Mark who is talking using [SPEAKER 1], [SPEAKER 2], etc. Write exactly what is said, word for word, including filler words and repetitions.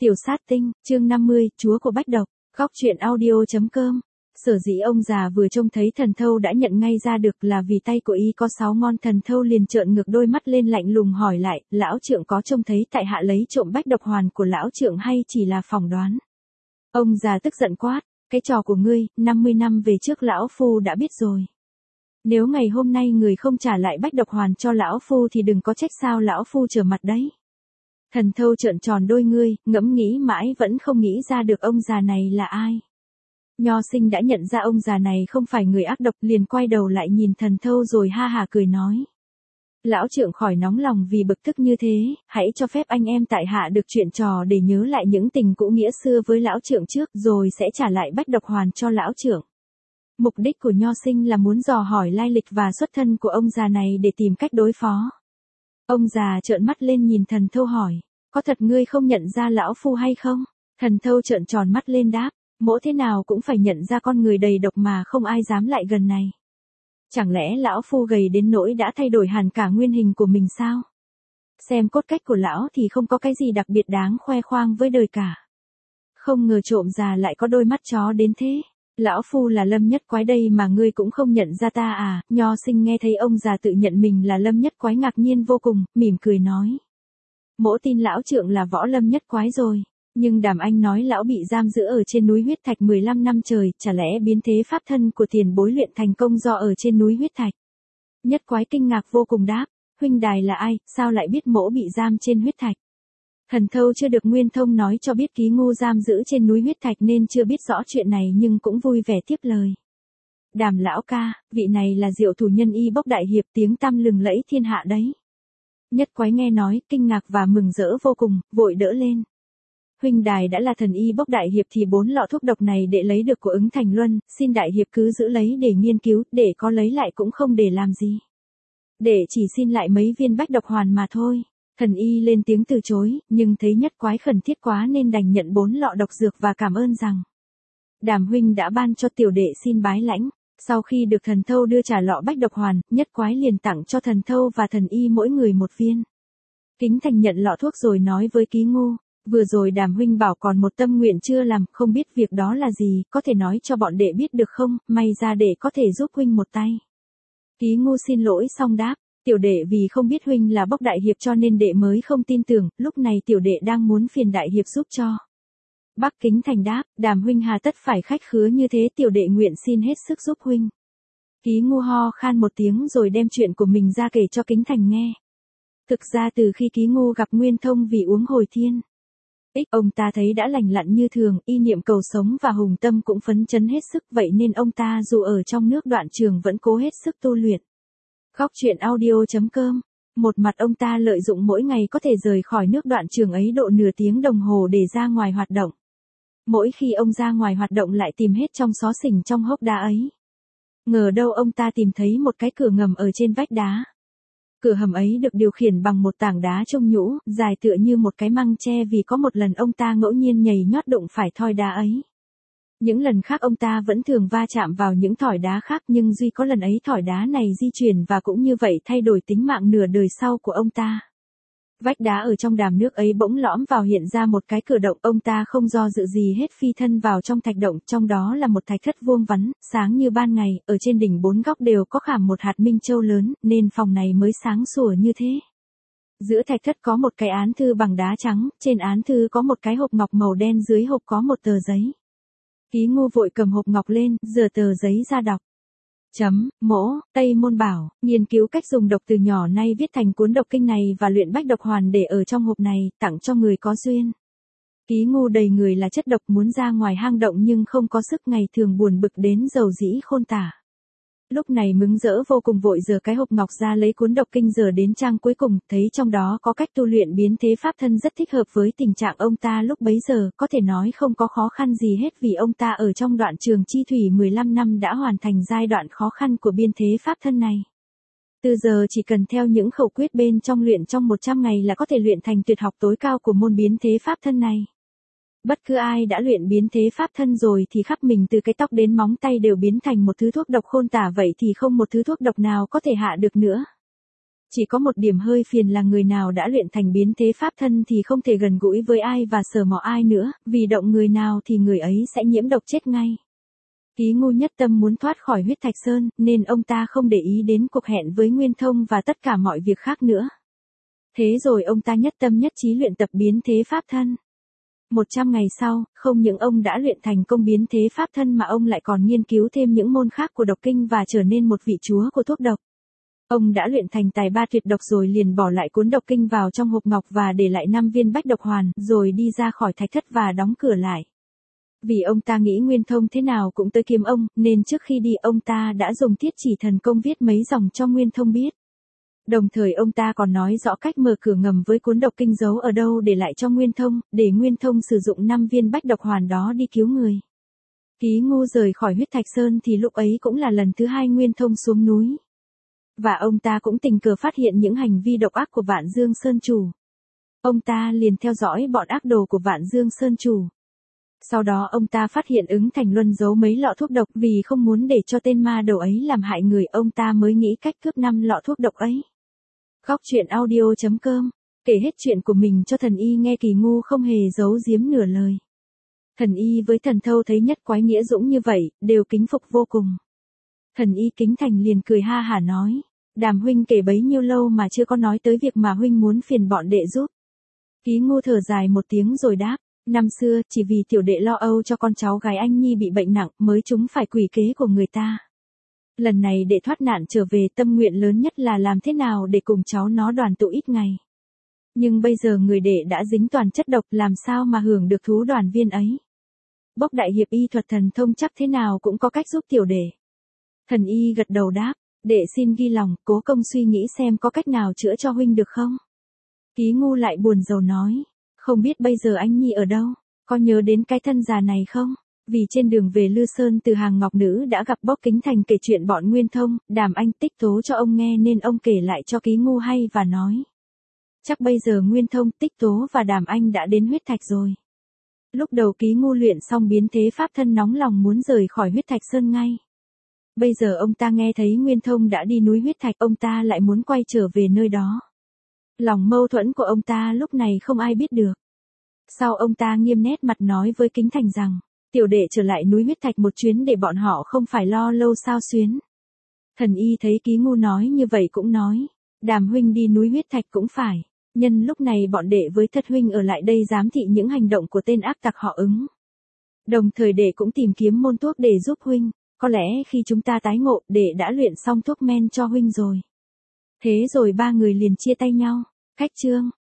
[SPEAKER 1] Tiểu sát tinh, chương năm mươi, chúa của bách độc, góc truyện audio.com. Sở dĩ ông già vừa trông thấy thần thâu đã nhận ngay ra được là vì tay của y có sáu ngón. Thần thâu liền trợn ngược đôi mắt lên lạnh lùng hỏi lại, lão trượng có trông thấy tại hạ lấy trộm bách độc hoàn của lão trượng hay chỉ là phỏng đoán? Ông già tức giận quát, cái trò của ngươi, năm mươi năm về trước lão phu đã biết rồi. Nếu ngày hôm nay người không trả lại bách độc hoàn cho lão phu thì đừng có trách sao lão phu trở mặt đấy. Thần thâu trợn tròn đôi ngươi, ngẫm nghĩ mãi vẫn không nghĩ ra được ông già này là ai. Nho Sinh đã nhận ra ông già này không phải người ác độc, liền quay đầu lại nhìn thần thâu rồi ha hả cười nói. Lão trượng khỏi nóng lòng vì bực tức như thế, hãy cho phép anh em tại hạ được chuyện trò để nhớ lại những tình cũ nghĩa xưa với lão trượng trước rồi sẽ trả lại bách độc hoàn cho lão trượng. Mục đích của Nho Sinh là muốn dò hỏi lai lịch và xuất thân của ông già này để tìm cách đối phó. Ông già trợn mắt lên nhìn thần thâu hỏi, có thật ngươi không nhận ra lão phu hay không? Thần thâu trợn tròn mắt lên đáp, mỗ thế nào cũng phải nhận ra con người đầy độc mà không ai dám lại gần này. Chẳng lẽ lão phu gầy đến nỗi đã thay đổi hẳn cả nguyên hình của mình sao? Xem cốt cách của lão thì không có cái gì đặc biệt đáng khoe khoang với đời cả. Không ngờ trộm già lại có đôi mắt chó đến thế. Lão phu là Lâm Nhất Quái đây mà ngươi cũng không nhận ra ta à? Nho Sinh nghe thấy ông già tự nhận mình là Lâm Nhất Quái ngạc nhiên vô cùng, mỉm cười nói. Mỗ tin lão trượng là võ Lâm Nhất Quái rồi. Nhưng Đàm Anh nói lão bị giam giữ ở trên núi huyết thạch mười lăm năm trời, chả lẽ biến thế pháp thân của tiền bối luyện thành công do ở trên núi huyết thạch? Nhất Quái kinh ngạc vô cùng đáp, huynh đài là ai, sao lại biết mỗ bị giam trên huyết thạch? Thần thâu chưa được Nguyên Thông nói cho biết Ký Ngu giam giữ trên núi huyết thạch nên chưa biết rõ chuyện này nhưng cũng vui vẻ tiếp lời. Đàm lão ca, vị này là Diệu thủ nhân y bốc đại hiệp tiếng tăm lừng lẫy thiên hạ đấy. Nhất Quái nghe nói, kinh ngạc và mừng rỡ vô cùng, vội đỡ lên. Huynh đài đã là thần y bốc đại hiệp thì bốn lọ thuốc độc này để lấy được của ứng thành luân, xin đại hiệp cứ giữ lấy để nghiên cứu, để có lấy lại cũng không để làm gì. Để chỉ xin lại mấy viên bách độc hoàn mà thôi. Thần y lên tiếng từ chối, nhưng thấy Nhất Quái khẩn thiết quá nên đành nhận bốn lọ độc dược và cảm ơn rằng Đàm huynh đã ban cho tiểu đệ xin bái lãnh. Sau khi được thần thâu đưa trả lọ bách độc hoàn, Nhất Quái liền tặng cho thần thâu và thần y mỗi người một viên. Kính Thành nhận lọ thuốc rồi nói với Ký Ngu, vừa rồi Đàm huynh bảo còn một tâm nguyện chưa làm, không biết việc đó là gì, có thể nói cho bọn đệ biết được không, may ra đệ có thể giúp huynh một tay. Ký Ngu xin lỗi xong đáp, tiểu đệ vì không biết huynh là bốc đại hiệp cho nên đệ mới không tin tưởng, lúc này tiểu đệ đang muốn phiền đại hiệp giúp cho. Bắc Kính Thành đáp, Đàm huynh hà tất phải khách khứa như thế, tiểu đệ nguyện xin hết sức giúp huynh. Ký Ngu ho khan một tiếng rồi đem chuyện của mình ra kể cho Kính Thành nghe. Thực ra từ khi Ký Ngu gặp Nguyên Thông vì uống hồi thiên ích, ông ta thấy đã lành lặn như thường, y niệm cầu sống và hùng tâm cũng phấn chấn hết sức, vậy nên ông ta dù ở trong nước đoạn trường vẫn cố hết sức tu luyện. Góc truyện audio.com. Một mặt ông ta lợi dụng mỗi ngày có thể rời khỏi nước đoạn trường ấy độ nửa tiếng đồng hồ để ra ngoài hoạt động. Mỗi khi ông ra ngoài hoạt động lại tìm hết trong xó xỉnh trong hốc đá ấy. Ngờ đâu ông ta tìm thấy một cái cửa ngầm ở trên vách đá. Cửa hầm ấy được điều khiển bằng một tảng đá trông nhũ, dài tựa như một cái măng tre vì có một lần ông ta ngẫu nhiên nhảy nhót đụng phải thỏi đá ấy. Những lần khác ông ta vẫn thường va chạm vào những thỏi đá khác nhưng duy có lần ấy thỏi đá này di chuyển và cũng như vậy thay đổi tính mạng nửa đời sau của ông ta. Vách đá ở trong đàm nước ấy bỗng lõm vào hiện ra một cái cửa động, ông ta không do dự gì hết phi thân vào trong thạch động, trong đó là một thạch thất vuông vắn, sáng như ban ngày, ở trên đỉnh bốn góc đều có khảm một hạt minh châu lớn, nên phòng này mới sáng sủa như thế. Giữa thạch thất có một cái án thư bằng đá trắng, trên án thư có một cái hộp ngọc màu đen, dưới hộp có một tờ giấy. Ký Ngu vội cầm hộp ngọc lên, giở tờ giấy ra đọc. Chấm, mỗ, Tây Môn Bảo, nghiên cứu cách dùng độc từ nhỏ nay viết thành cuốn độc kinh này và luyện bách độc hoàn để ở trong hộp này, tặng cho người có duyên. Ký Ngu đầy người là chất độc muốn ra ngoài hang động nhưng không có sức, ngày thường buồn bực đến dầu dĩ khôn tả. Lúc này mừng rỡ vô cùng vội giở cái hộp ngọc ra lấy cuốn độc kinh giở đến trang cuối cùng, thấy trong đó có cách tu luyện biến thế pháp thân rất thích hợp với tình trạng ông ta lúc bấy giờ, có thể nói không có khó khăn gì hết vì ông ta ở trong đoạn trường chi thủy mười lăm năm đã hoàn thành giai đoạn khó khăn của biến thế pháp thân này. Từ giờ chỉ cần theo những khẩu quyết bên trong luyện trong một trăm ngày là có thể luyện thành tuyệt học tối cao của môn biến thế pháp thân này. Bất cứ ai đã luyện biến thế pháp thân rồi thì khắp mình từ cái tóc đến móng tay đều biến thành một thứ thuốc độc khôn tả, vậy thì không một thứ thuốc độc nào có thể hạ được nữa. Chỉ có một điểm hơi phiền là người nào đã luyện thành biến thế pháp thân thì không thể gần gũi với ai và sờ mò ai nữa, vì động người nào thì người ấy sẽ nhiễm độc chết ngay. Ký Ngu nhất tâm muốn thoát khỏi huyết thạch sơn, nên ông ta không để ý đến cuộc hẹn với Nguyên Thông và tất cả mọi việc khác nữa. Thế rồi ông ta nhất tâm nhất trí luyện tập biến thế pháp thân. Một trăm ngày sau, không những ông đã luyện thành công biến thế pháp thân mà ông lại còn nghiên cứu thêm những môn khác của độc kinh và trở nên một vị chúa của thuốc độc. Ông đã luyện thành tài ba tuyệt độc rồi liền bỏ lại cuốn độc kinh vào trong hộp ngọc và để lại năm viên bách độc hoàn, rồi đi ra khỏi thạch thất và đóng cửa lại. Vì ông ta nghĩ Nguyên Thông thế nào cũng tới kiếm ông, nên trước khi đi ông ta đã dùng thiết chỉ thần công viết mấy dòng cho Nguyên Thông biết. Đồng thời ông ta còn nói rõ cách mở cửa ngầm với cuốn độc kinh giấu ở đâu để lại cho Nguyên Thông, để Nguyên Thông sử dụng năm viên bách độc hoàn đó đi cứu người. Ký Ngu rời khỏi huyết thạch sơn thì lúc ấy cũng là lần thứ hai Nguyên Thông xuống núi. Và ông ta cũng tình cờ phát hiện những hành vi độc ác của Vạn Dương Sơn Chủ. Ông ta liền theo dõi bọn ác đồ của Vạn Dương Sơn Chủ. Sau đó ông ta phát hiện Ứng Thành Luân giấu mấy lọ thuốc độc, vì không muốn để cho tên ma đầu ấy làm hại người, ông ta mới nghĩ cách cướp năm lọ thuốc độc ấy. Khóc chuyện audio chấm com kể hết chuyện của mình cho Thần Y nghe. Kỳ Ngu không hề giấu giếm nửa lời. Thần Y với Thần Thâu thấy nhất quái nghĩa dũng như vậy, đều kính phục vô cùng. Thần Y kính thành liền cười ha hả nói, Đàm huynh kể bấy nhiêu lâu mà chưa có nói tới việc mà huynh muốn phiền bọn đệ giúp. Ký Ngu thở dài một tiếng rồi đáp, năm xưa chỉ vì tiểu đệ lo âu cho con cháu gái anh nhi bị bệnh nặng mới chúng phải quỷ kế của người ta. Lần này để thoát nạn trở về, tâm nguyện lớn nhất là làm thế nào để cùng cháu nó đoàn tụ ít ngày. Nhưng bây giờ người đệ đã dính toàn chất độc, làm sao mà hưởng được thú đoàn viên ấy. Bốc đại hiệp y thuật thần thông chắc thế nào cũng có cách giúp tiểu đệ. Thần Y gật đầu đáp, đệ xin ghi lòng, cố công suy nghĩ xem có cách nào chữa cho huynh được không. Ký Ngu lại buồn rầu nói, không biết bây giờ anh nhi ở đâu, có nhớ đến cái thân già này không? Vì trên đường về Lư Sơn từ hàng ngọc nữ đã gặp Bốc Kính Thành kể chuyện bọn Nguyên Thông, Đàm Anh Tích tố cho ông nghe nên ông kể lại cho Ký Ngu hay và nói. Chắc bây giờ Nguyên Thông, Tích tố và Đàm Anh đã đến huyết thạch rồi. Lúc đầu Ký Ngu luyện xong biến thế pháp thân nóng lòng muốn rời khỏi huyết thạch sơn ngay. Bây giờ ông ta nghe thấy Nguyên Thông đã đi núi huyết thạch, ông ta lại muốn quay trở về nơi đó. Lòng mâu thuẫn của ông ta lúc này không ai biết được. Sau ông ta nghiêm nét mặt nói với Kính Thành rằng, tiểu đệ trở lại núi huyết thạch một chuyến để bọn họ không phải lo lâu sao xuyến. Thần Y thấy Ký Ngu nói như vậy cũng nói, Đàm huynh đi núi huyết thạch cũng phải, nhân lúc này bọn đệ với Thật huynh ở lại đây giám thị những hành động của tên ác tặc họ Ứng. Đồng thời đệ cũng tìm kiếm môn thuốc để giúp huynh, có lẽ khi chúng ta tái ngộ, đệ đã luyện xong thuốc men cho huynh rồi. Thế rồi ba người liền chia tay nhau. Cách chương